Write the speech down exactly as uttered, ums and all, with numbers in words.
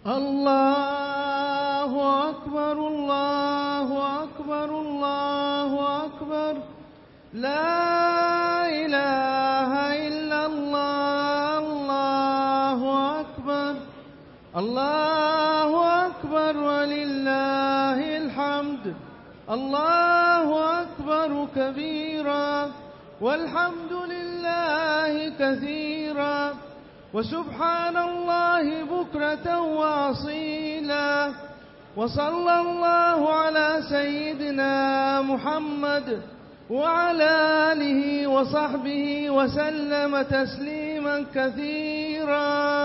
الله أكبر الله أكبر الله أكبر لا إله إلا الله الله أكبر الله أكبر ولله الحمد الله أكبر كبيرا والحمد لله كثيرا وسبحان الله بكرة وأصيلا وصلى الله على سيدنا محمد وعلى آله وصحبه وسلم تسليما كثيرا.